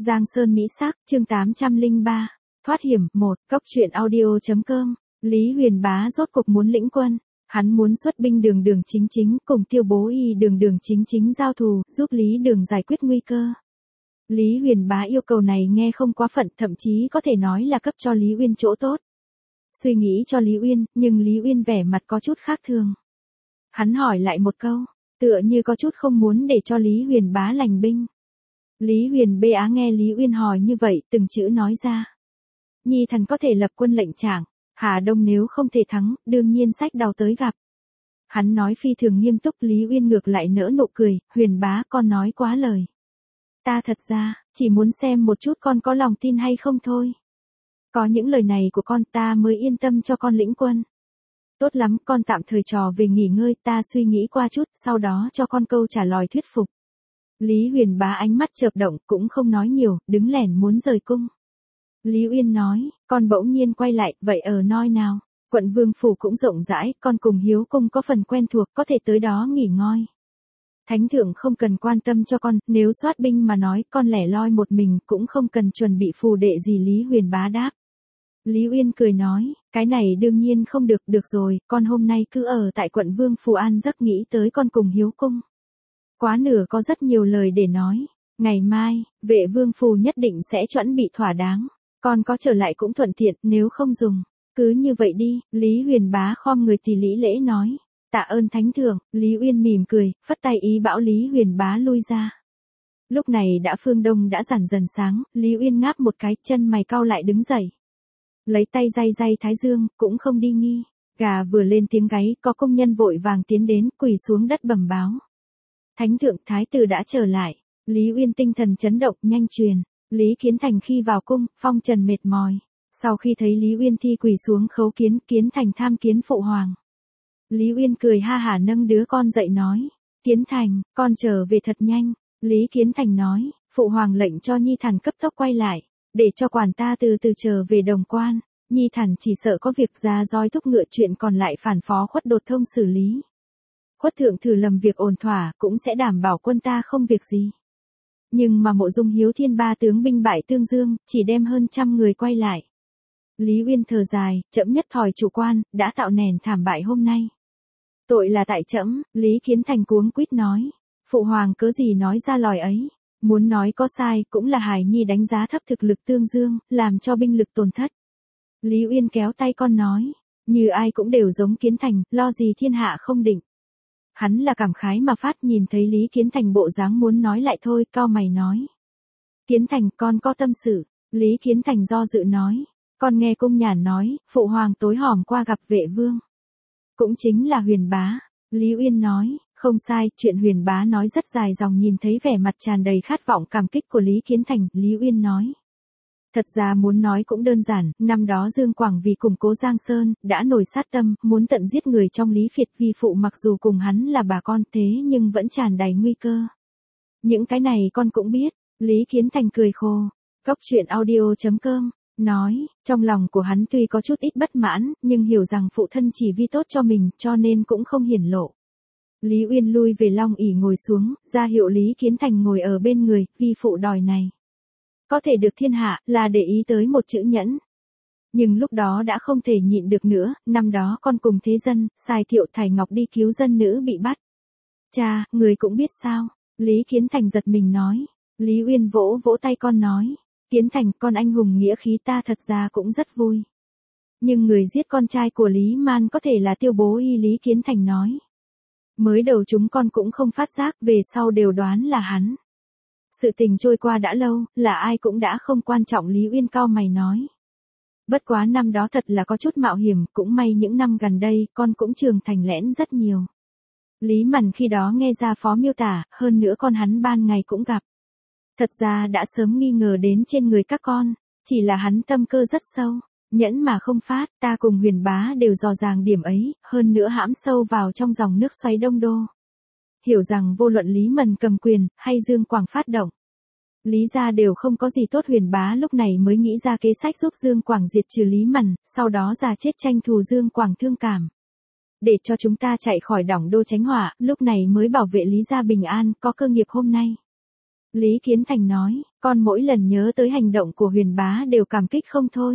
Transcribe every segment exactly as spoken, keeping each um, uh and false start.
Giang Sơn Mỹ Sắc, chương tám trăm lẻ ba. Thoát hiểm, một, cốc truyện audio.com. Lý Huyền Bá rốt cục muốn lĩnh quân. Hắn muốn xuất binh Đường Đường Chính Chính cùng Tiêu Bố Y Đường Đường Chính Chính giao thù, giúp Lý Đường giải quyết nguy cơ. Lý Huyền Bá yêu cầu này nghe không quá phận, thậm chí có thể nói là cấp cho Lý Uyên chỗ tốt. Suy nghĩ cho Lý Uyên, nhưng Lý Uyên vẻ mặt có chút khác thường. Hắn hỏi lại một câu, tựa như có chút không muốn để cho Lý Huyền Bá lành binh. Lý Huyền bê á nghe Lý Uyên hỏi như vậy, từng chữ nói ra. Nhi thần có thể lập quân lệnh trạng, Hà Đông nếu không thể thắng, đương nhiên sách đào tới gặp. Hắn nói phi thường nghiêm túc, Lý Uyên ngược lại nỡ nụ cười, Huyền Bá con nói quá lời. Ta thật ra, chỉ muốn xem một chút con có lòng tin hay không thôi. Có những lời này của con ta mới yên tâm cho con lĩnh quân. Tốt lắm, con tạm thời trò về nghỉ ngơi, ta suy nghĩ qua chút, sau đó cho con câu trả lời thuyết phục. Lý Huyền Bá ánh mắt chợp động, cũng không nói nhiều, đứng lẻn muốn rời cung. Lý Uyên nói, con bỗng nhiên quay lại, vậy ở nơi nào? Quận Vương Phủ cũng rộng rãi, con cùng Hiếu Cung có phần quen thuộc, có thể tới đó nghỉ ngơi. Thánh thượng không cần quan tâm cho con, nếu soát binh mà nói, con lẻ loi một mình, cũng không cần chuẩn bị phù đệ gì. Lý Huyền Bá đáp. Lý Uyên cười nói, cái này đương nhiên không được, được rồi, con hôm nay cứ ở tại quận Vương Phủ an giấc, nghĩ tới con cùng Hiếu Cung. Quá nửa có rất nhiều lời để nói, ngày mai, Vệ Vương Phủ nhất định sẽ chuẩn bị thỏa đáng, con có trở lại cũng thuận tiện, nếu không dùng, cứ như vậy đi. Lý Huyền Bá khom người thì lý lễ nói, tạ ơn thánh thượng. Lý Uyên mỉm cười, phất tay ý bảo Lý Huyền Bá lui ra. Lúc này đã phương đông đã dần dần sáng, Lý Uyên ngáp một cái, chân mày cau lại đứng dậy. Lấy tay day day thái dương, cũng không đi nghi. Gà vừa lên tiếng gáy, có công nhân vội vàng tiến đến, quỳ xuống đất bẩm báo. Thánh thượng, thái tử đã trở lại. Lý Uyên tinh thần chấn động, nhanh truyền. Lý Kiến Thành khi vào cung, phong trần mệt mỏi. Sau khi thấy Lý Uyên thi quỳ xuống khấu kiến, Kiến Thành tham kiến phụ hoàng. Lý Uyên cười ha hả nâng đứa con dậy nói. Kiến Thành, con trở về thật nhanh. Lý Kiến Thành nói, phụ hoàng lệnh cho Nhi thần cấp tốc quay lại. Để cho quản ta từ từ trở về Đồng Quan, Nhi thần chỉ sợ có việc ra roi thúc ngựa, chuyện còn lại phản phó Khuất Đột Thông xử lý. Khuất thượng thử lầm việc ổn thỏa, cũng sẽ đảm bảo quân ta không việc gì. Nhưng mà Mộ Dung Hiếu Thiên ba tướng binh bại tương dương, chỉ đem hơn trăm người quay lại. Lý Uyên thở dài, trẫm nhất thòi chủ quan, đã tạo nền thảm bại hôm nay. Tội là tại trẫm. Lý Kiến Thành cuống quýt nói, phụ hoàng cớ gì nói ra lời ấy. Muốn nói có sai, cũng là Hải Nhi đánh giá thấp thực lực tương dương, làm cho binh lực tổn thất. Lý Uyên kéo tay con nói, như ai cũng đều giống Kiến Thành, lo gì thiên hạ không định. Hắn là cảm khái mà phát, nhìn thấy Lý Kiến Thành bộ dáng muốn nói lại thôi, cau mày nói. Kiến Thành, con có tâm sự. Lý Kiến Thành do dự nói, con nghe cung nhàn nói, phụ hoàng tối hòm qua gặp Vệ Vương. Cũng chính là Huyền Bá. Lý Uyên nói, không sai, chuyện Huyền Bá nói rất dài dòng. Nhìn thấy vẻ mặt tràn đầy khát vọng cảm kích của Lý Kiến Thành, Lý Uyên nói. Thật ra muốn nói cũng đơn giản, năm đó Dương Quảng vì củng cố Giang Sơn, đã nổi sát tâm, muốn tận giết người trong Lý Việt. Vi phụ mặc dù cùng hắn là bà con thế nhưng vẫn tràn đầy nguy cơ. Những cái này con cũng biết. Lý Kiến Thành cười khô. Cốc truyện audio.com nói, trong lòng của hắn tuy có chút ít bất mãn, nhưng hiểu rằng phụ thân chỉ vi tốt cho mình, cho nên cũng không hiển lộ. Lý Uyên lui về long ỷ ngồi xuống, ra hiệu Lý Kiến Thành ngồi ở bên người. Vi phụ đòi này có thể được thiên hạ, là để ý tới một chữ nhẫn. Nhưng lúc đó đã không thể nhịn được nữa, năm đó con cùng thế dân, sai Thiệu Thải Ngọc đi cứu dân nữ bị bắt. Cha, người cũng biết sao? Lý Kiến Thành giật mình nói. Lý Uyên vỗ vỗ tay con nói. Kiến Thành, con anh hùng nghĩa khí ta thật ra cũng rất vui. Nhưng người giết con trai của Lý Man có thể là Tiêu Bố Y. Lý Kiến Thành nói. Mới đầu chúng con cũng không phát giác, về sau đều đoán là hắn. Sự tình trôi qua đã lâu, là ai cũng đã không quan trọng. Lý Uyên cau mày nói. Bất quá năm đó thật là có chút mạo hiểm, cũng may những năm gần đây, con cũng trưởng thành lẽn rất nhiều. Lý Mằn khi đó nghe ra phó miêu tả, hơn nữa con hắn ban ngày cũng gặp. Thật ra đã sớm nghi ngờ đến trên người các con, chỉ là hắn tâm cơ rất sâu, nhẫn mà không phát. Ta cùng Huyền Bá đều dò dàng điểm ấy, hơn nữa hãm sâu vào trong dòng nước xoáy đông đô. Hiểu rằng vô luận Lý Mần cầm quyền, hay Dương Quảng phát động, Lý gia đều không có gì tốt. Huyền Bá lúc này mới nghĩ ra kế sách giúp Dương Quảng diệt trừ Lý Mần, sau đó già chết tranh thù Dương Quảng thương cảm. Để cho chúng ta chạy khỏi đỏng đô tránh họa, lúc này mới bảo vệ Lý gia bình an, có cơ nghiệp hôm nay. Lý Kiến Thành nói, Con mỗi lần nhớ tới hành động của Huyền Bá đều cảm kích không thôi.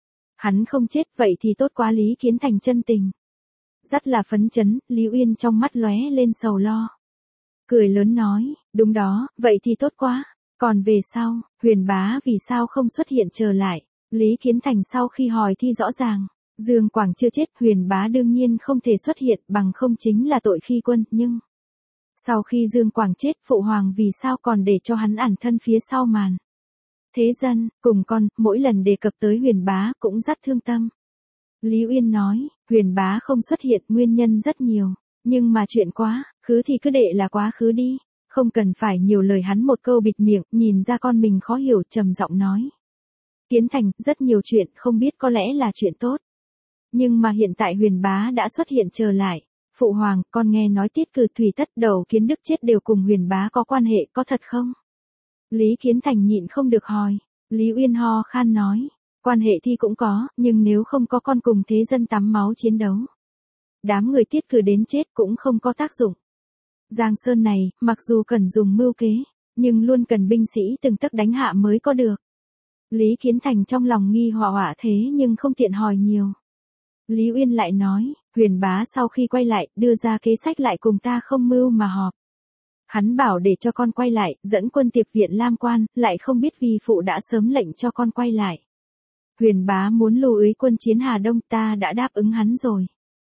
Hắn không chết vậy thì tốt quá. Lý Kiến Thành chân tình. Rất là phấn chấn, Lý Uyên trong mắt lóe lên sầu lo. Cười lớn nói, đúng đó, vậy thì tốt quá. Còn về sau, Huyền Bá vì sao không xuất hiện trở lại? Lý Kiến Thành sau khi hỏi thi rõ ràng. Dương Quảng chưa chết, Huyền Bá đương nhiên không thể xuất hiện, bằng không chính là tội khi quân, nhưng... Sau khi Dương Quảng chết, Phụ Hoàng vì sao còn để cho hắn ẩn thân phía sau màn? Thế dân, cùng con, mỗi lần đề cập tới Huyền Bá cũng rất thương tâm. Lý Uyên nói, Huyền Bá không xuất hiện nguyên nhân rất nhiều, nhưng mà chuyện quá, khứ thì cứ để là quá khứ đi, không cần phải nhiều lời. Hắn một câu bịt miệng, nhìn ra con mình khó hiểu, trầm giọng nói. Kiến Thành, rất nhiều chuyện, không biết có lẽ là chuyện tốt. Nhưng mà hiện tại Huyền Bá đã xuất hiện trở lại. Phụ Hoàng, con nghe nói Tiết Cử Thủy Tất Đầu Kiến Đức chết đều cùng Huyền Bá có quan hệ, có thật không? Lý Kiến Thành nhịn không được hỏi. Lý Uyên ho khan nói. Quan hệ thì cũng có, nhưng nếu không có con cùng thế dân tắm máu chiến đấu. Đám người Tiết Cử đến chết cũng không có tác dụng. Giang Sơn này, mặc dù cần dùng mưu kế, nhưng luôn cần binh sĩ từng tấc đánh hạ mới có được. Lý Kiến Thành trong lòng nghi họa họa thế nhưng không tiện hỏi nhiều. Lý Uyên lại nói, Huyền Bá sau khi quay lại, đưa ra kế sách lại cùng ta không mưu mà họp. Hắn bảo để cho con quay lại, dẫn quân tiệp viện Lam Quan, lại không biết vì phụ đã sớm lệnh cho con quay lại. Huyền Bá muốn lưu úy quân chiến Hà Đông, ta đã đáp ứng hắn rồi.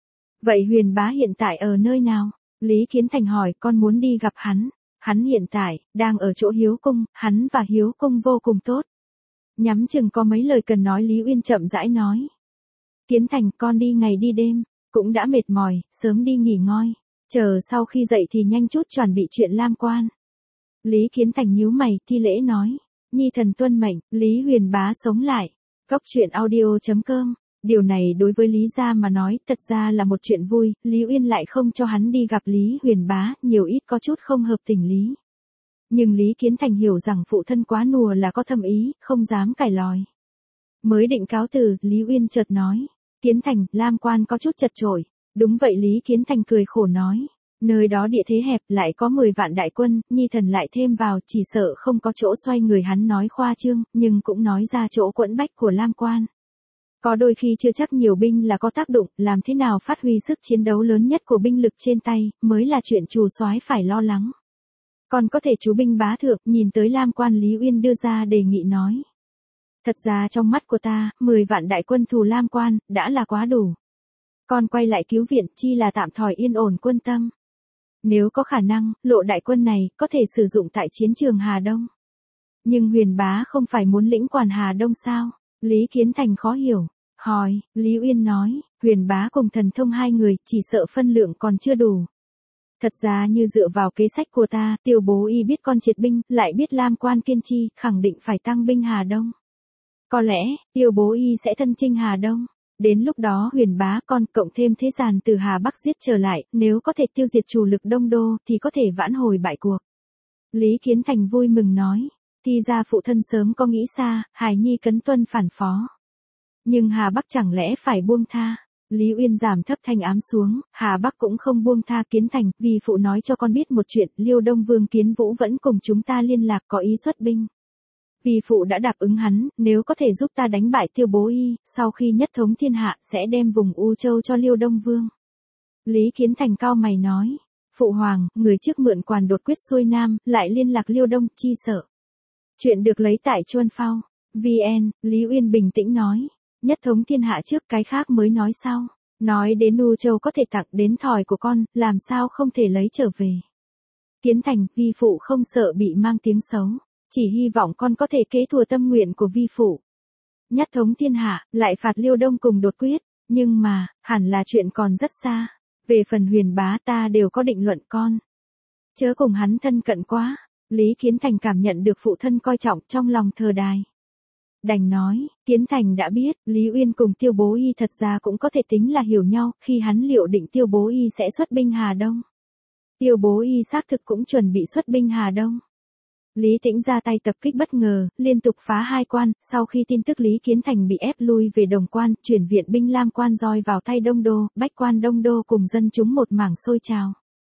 Vậy Huyền Bá hiện tại ở nơi nào? Lý Kiến Thành hỏi, con muốn đi gặp hắn. Hắn hiện tại, đang ở chỗ Hiếu Cung, hắn và Hiếu Cung vô cùng tốt. Nhắm chừng có mấy lời cần nói. Lý Uyên chậm rãi nói. Kiến Thành, con đi ngày đi đêm, cũng đã mệt mỏi, sớm đi nghỉ ngơi. Chờ sau khi dậy thì nhanh chút chuẩn bị chuyện Lam Quan. Lý Kiến Thành nhíu mày, thi lễ nói. Nhi thần tuân mệnh. Lý Huyền Bá sống lại. Cốc truyện audio chấm com. Điều này đối với Lý gia mà nói, thật ra là một chuyện vui. Lý Uyên lại không cho hắn đi gặp Lý Huyền Bá, nhiều ít có chút không hợp tình lý. Nhưng Lý Kiến Thành hiểu rằng phụ thân quá nùa là có thâm ý, không dám cãi lòi. Mới định cáo từ, Lý Uyên chợt nói. Kiến Thành, Lam Quan có chút chật chội. Đúng vậy. Lý Kiến Thành cười khổ nói. Nơi đó địa thế hẹp, lại có mười vạn đại quân, Nhi thần lại thêm vào, chỉ sợ không có chỗ xoay người. Hắn nói khoa trương, nhưng cũng nói ra chỗ quẫn bách của Lam Quan. Có đôi khi chưa chắc nhiều binh là có tác dụng, làm thế nào phát huy sức chiến đấu lớn nhất của binh lực trên tay, mới là chuyện chủ soái phải lo lắng. Còn có thể chú binh bá thượng, nhìn tới Lam Quan. Lý Uyên đưa ra đề nghị nói. Thật ra trong mắt của ta, mười vạn đại quân thù Lam Quan, đã là quá đủ. Con quay lại cứu viện, chi là tạm thời yên ổn quân tâm. Nếu có khả năng, lộ đại quân này, có thể sử dụng tại chiến trường Hà Đông. Nhưng Huyền Bá không phải muốn lĩnh quản Hà Đông sao? Lý Kiến Thành khó hiểu. Hỏi, Lý Uyên nói, Huyền Bá cùng Thần Thông hai người, chỉ sợ phân lượng còn chưa đủ. Thật ra như dựa vào kế sách của ta, Tiêu Bố Y biết con triệt binh, lại biết Lam Quan kiên chi, khẳng định phải tăng binh Hà Đông. Có lẽ, Tiêu Bố Y sẽ thân chinh Hà Đông. Đến lúc đó Huyền Bá con cộng thêm thế giàn từ Hà Bắc giết trở lại, nếu có thể tiêu diệt chủ lực Đông Đô thì có thể vãn hồi bại cuộc. Lý Kiến Thành vui mừng nói, thì ra phụ thân sớm có nghĩ xa, hài nhi cấn tuân phản phó. Nhưng Hà Bắc chẳng lẽ phải buông tha? Lý Uyên giảm thấp thanh ám xuống, Hà Bắc cũng không buông tha. Kiến Thành, vì phụ nói cho con biết một chuyện, Liêu Đông Vương Kiến Vũ vẫn cùng chúng ta liên lạc, có ý xuất binh. Vì phụ đã đáp ứng hắn, nếu có thể giúp ta đánh bại Tiêu Bố Y, sau khi nhất thống thiên hạ, sẽ đem vùng U Châu cho Liêu Đông Vương. Lý Kiến Thành cao mày nói, phụ hoàng, người trước mượn Quản đột quyết xuôi Nam, lại liên lạc Liêu Đông, chi sợ. Chuyện được lấy tại Chuân Phao. vê en, Lý Uyên bình tĩnh nói, nhất thống thiên hạ trước, cái khác mới nói sau. Nói đến U Châu có thể tặng đến thỏi của con, làm sao không thể lấy trở về. Kiến Thành, vi phụ không sợ bị mang tiếng xấu. Chỉ hy vọng con có thể kế thừa tâm nguyện của vi phụ. Nhất thống thiên hạ, lại phạt Liêu Đông cùng đột quyết. Nhưng mà, hẳn là chuyện còn rất xa. Về phần Huyền Bá ta đều có định luận con. Chớ cùng hắn thân cận quá. Lý Kiến Thành cảm nhận được phụ thân coi trọng trong lòng thờ đài. Đành nói, Kiến Thành đã biết, Lý Uyên cùng Tiêu Bố Y thật ra cũng có thể tính là hiểu nhau, khi hắn liệu định Tiêu Bố Y sẽ xuất binh Hà Đông. Tiêu Bố Y xác thực cũng chuẩn bị xuất binh Hà Đông. Lý Tĩnh ra tay tập kích bất ngờ, liên tục phá hai quan, sau khi tin tức Lý Kiến Thành bị ép lui về Đồng Quan, chuyển viện binh Lam Quan roi vào tay Đông Đô, bách quan Đông Đô cùng dân chúng một mảng sôi trào.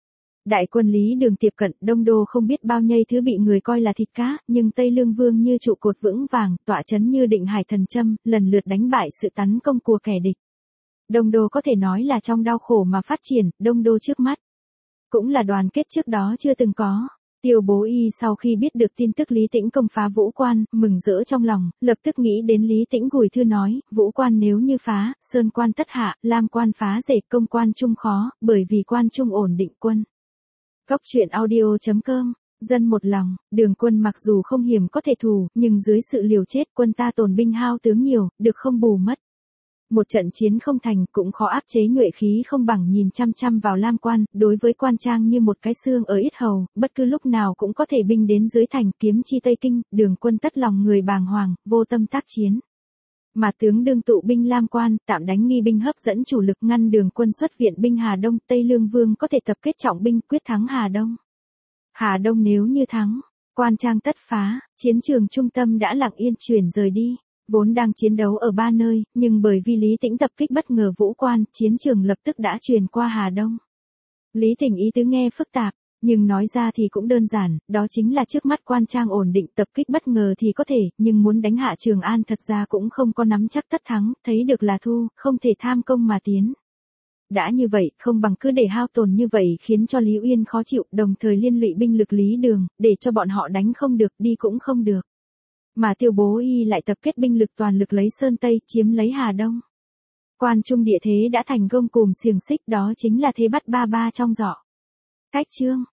Đại quân Lý Đường tiếp cận, Đông Đô không biết bao nhiêu thứ bị người coi là thịt cá, nhưng Tây Lương Vương như trụ cột vững vàng, tọa chấn như định hải thần châm, lần lượt đánh bại sự tấn công của kẻ địch. Đông Đô có thể nói là trong đau khổ mà phát triển, Đông Đô trước mắt. Cũng là đoàn kết trước đó chưa từng có. Tiêu Bố Y sau khi biết được tin tức Lý Tĩnh công phá Vũ Quan, mừng rỡ trong lòng, lập tức nghĩ đến Lý Tĩnh gửi thư nói, Vũ Quan nếu như phá, Sơn Quan tất hạ, Lam Quan phá dệt, công quan trung khó, bởi vì quan trung ổn định quân. Góc truyện audio chấm com, dân một lòng, Đường quân mặc dù không hiểm có thể thù, nhưng dưới sự liều chết quân ta tổn binh hao tướng nhiều, được không bù mất. Một trận chiến không thành cũng khó áp chế nhuệ khí không bằng nhìn chăm chăm vào Lam Quan, đối với quan trang như một cái xương ở yết hầu, bất cứ lúc nào cũng có thể binh đến dưới thành kiếm chi Tây Kinh, Đường quân tất lòng người bàng hoàng, vô tâm tác chiến. Mà tướng đương tụ binh Lam Quan, tạm đánh nghi binh hấp dẫn chủ lực ngăn Đường quân xuất viện binh Hà Đông, Tây Lương Vương có thể tập kết trọng binh quyết thắng Hà Đông. Hà Đông nếu như thắng, quan trang tất phá, chiến trường trung tâm đã lặng yên chuyển rời đi. Vốn đang chiến đấu ở ba nơi, nhưng bởi vì Lý Tĩnh tập kích bất ngờ Vũ Quan, chiến trường lập tức đã truyền qua Hà Đông. Lý Tĩnh ý tứ nghe phức tạp, nhưng nói ra thì cũng đơn giản, đó chính là trước mắt quan trang ổn định tập kích bất ngờ thì có thể, nhưng muốn đánh hạ Trường An thật ra cũng không có nắm chắc tất thắng, thấy được là thu, không thể tham công mà tiến. Đã như vậy, không bằng cứ để hao tổn như vậy khiến cho Lý Uyên khó chịu, đồng thời liên lụy binh lực Lý Đường, để cho bọn họ đánh không được, đi cũng không được. Mà Tiêu Bố Y lại tập kết binh lực toàn lực lấy Sơn Tây, chiếm lấy Hà Đông. Quan trung địa thế đã thành gông cùm xiềng xích, đó chính là thế bắt ba ba trong giỏ. Cách chương